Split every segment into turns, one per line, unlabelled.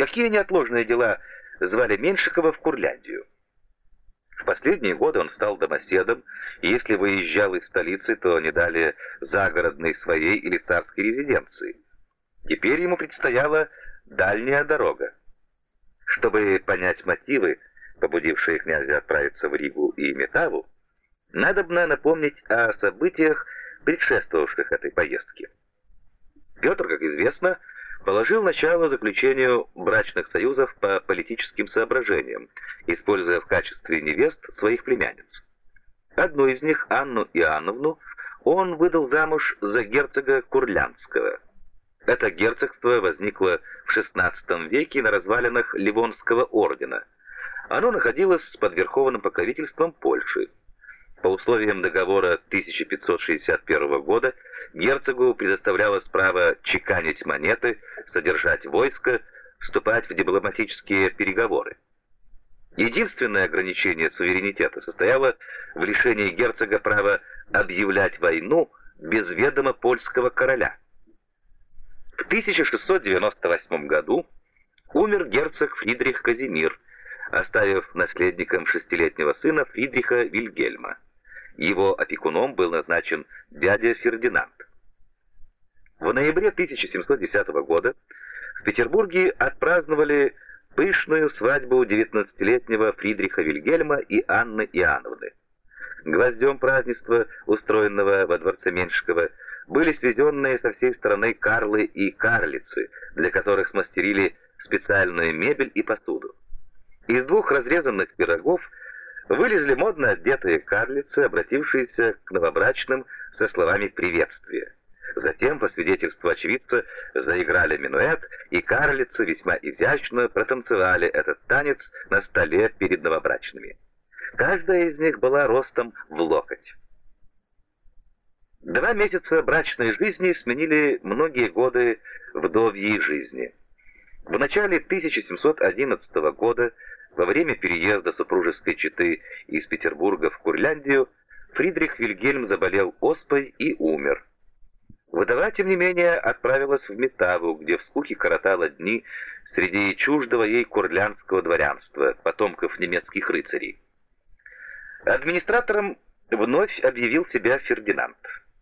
Какие неотложные дела звали Меньшикова в Курляндию? В последние годы он стал домоседом, и если выезжал из столицы, то не далее загородной своей или царской резиденции. Теперь ему предстояла дальняя дорога. Чтобы понять мотивы, побудившие князя отправиться в Ригу и Метаву, надобно напомнить о событиях, предшествовавших этой поездке. Петр, как известно, положил начало заключению брачных союзов по политическим соображениям, используя в качестве невест своих племянниц. Одну из них, Анну Иоанновну, он выдал замуж за герцога Курляндского. Это герцогство возникло в XVI веке на развалинах Ливонского ордена. Оно находилось под верховным покровительством Польши. По условиям договора 1561 года герцогу предоставлялось право чеканить монеты, содержать войско, вступать в дипломатические переговоры. Единственное ограничение суверенитета состояло в лишении герцога права объявлять войну без ведома польского короля. В 1698 году умер герцог Фридрих Казимир, оставив наследником шестилетнего сына Фридриха Вильгельма. Его опекуном был назначен дядя Фердинанд. В ноябре 1710 года в Петербурге отпраздновали пышную свадьбу 19-летнего Фридриха Вильгельма и Анны Иоанновны. Гвоздем празднества, устроенного во дворце Меньшикова, были свезенные со всей страны карлы и карлицы, для которых смастерили специальную мебель и посуду. Из двух разрезанных пирогов вылезли модно одетые карлицы, обратившиеся к новобрачным со словами приветствия. Затем, по свидетельству очевидца, заиграли минуэт, и карлицы весьма изящно протанцевали этот танец на столе перед новобрачными. Каждая из них была ростом в локоть. 2 месяца брачной жизни сменили многие годы вдовьей жизни. В начале 1711 года, во время переезда супружеской четы из Петербурга в Курляндию, Фридрих Вильгельм заболел оспой и умер. Вдова, тем не менее, отправилась в Метаву, где в скуке коротала дни среди чуждого ей курляндского дворянства, потомков немецких рыцарей. Администратором вновь объявил себя Фердинанд.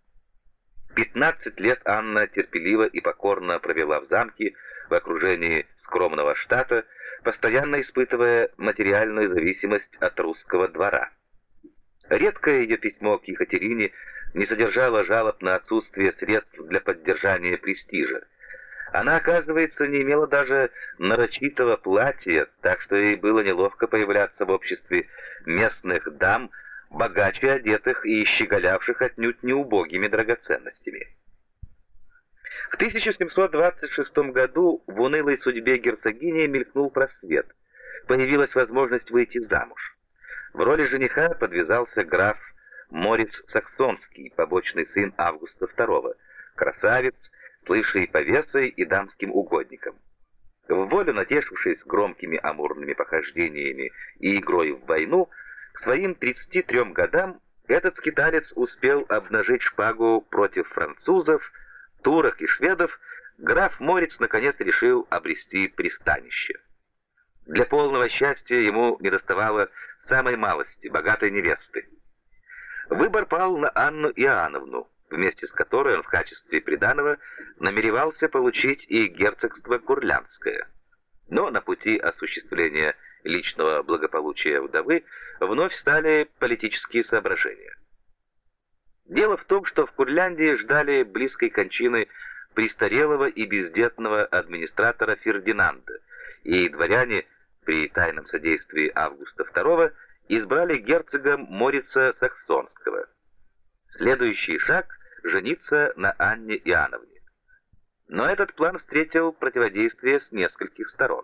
15 лет Анна терпеливо и покорно провела в замке в окружении скромного штата, постоянно испытывая материальную зависимость от русского двора. Редкое ее письмо к Екатерине не содержало жалоб на отсутствие средств для поддержания престижа. Она, оказывается, не имела даже нарочитого платья, так что ей было неловко появляться в обществе местных дам, богаче одетых и щеголявших отнюдь не убогими драгоценностями. В 1726 году в унылой судьбе герцогини мелькнул просвет. Появилась возможность выйти замуж. В роли жениха подвязался граф Мориц Саксонский, побочный сын Августа II, красавец, слывший повесой и дамским угодником. В волю натешившись громкими амурными похождениями и игрой в войну, к своим 33 годам этот скиталец успел обнажить шпагу против французов, турок и шведов. Граф Мориц наконец решил обрести пристанище. Для полного счастья ему недоставало самой малости, богатой невесты. Выбор пал на Анну Иоанновну, вместе с которой он в качестве приданого намеревался получить и герцогство Курляндское. Но на пути осуществления личного благополучия вдовы вновь стали политические соображения. Дело в том, что в Курляндии ждали близкой кончины престарелого и бездетного администратора Фердинанда, и дворяне при тайном содействии Августа II избрали герцога Морица Саксонского. Следующий шаг — жениться на Анне Иоанновне. Но этот план встретил противодействие с нескольких сторон.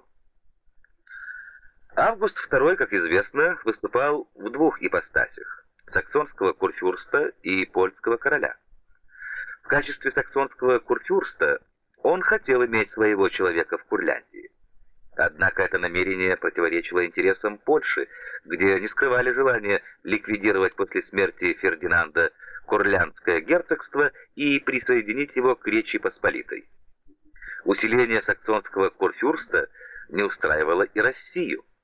Август II, как известно, выступал в двух ипостасях — саксонского курфюрста и польского короля. В качестве саксонского курфюрста он хотел иметь своего человека в Курляндии. Однако это намерение противоречило интересам Польши, где не скрывали желание ликвидировать после смерти Фердинанда Курляндское герцогство и присоединить его к Речи Посполитой. Усиление саксонского курфюрста не устраивало и Россию.